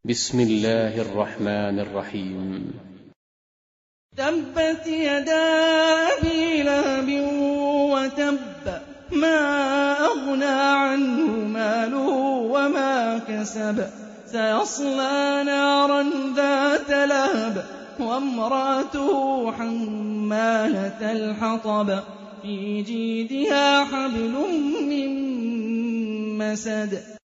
بسم الله الرحمن الرحيم. تبت يدا أبي لهب وتب ما أغنى عنه ماله وما كسب سيصلى نارا ذات لهب وامرأته حمالة الحطب في جيدها حبل من مسد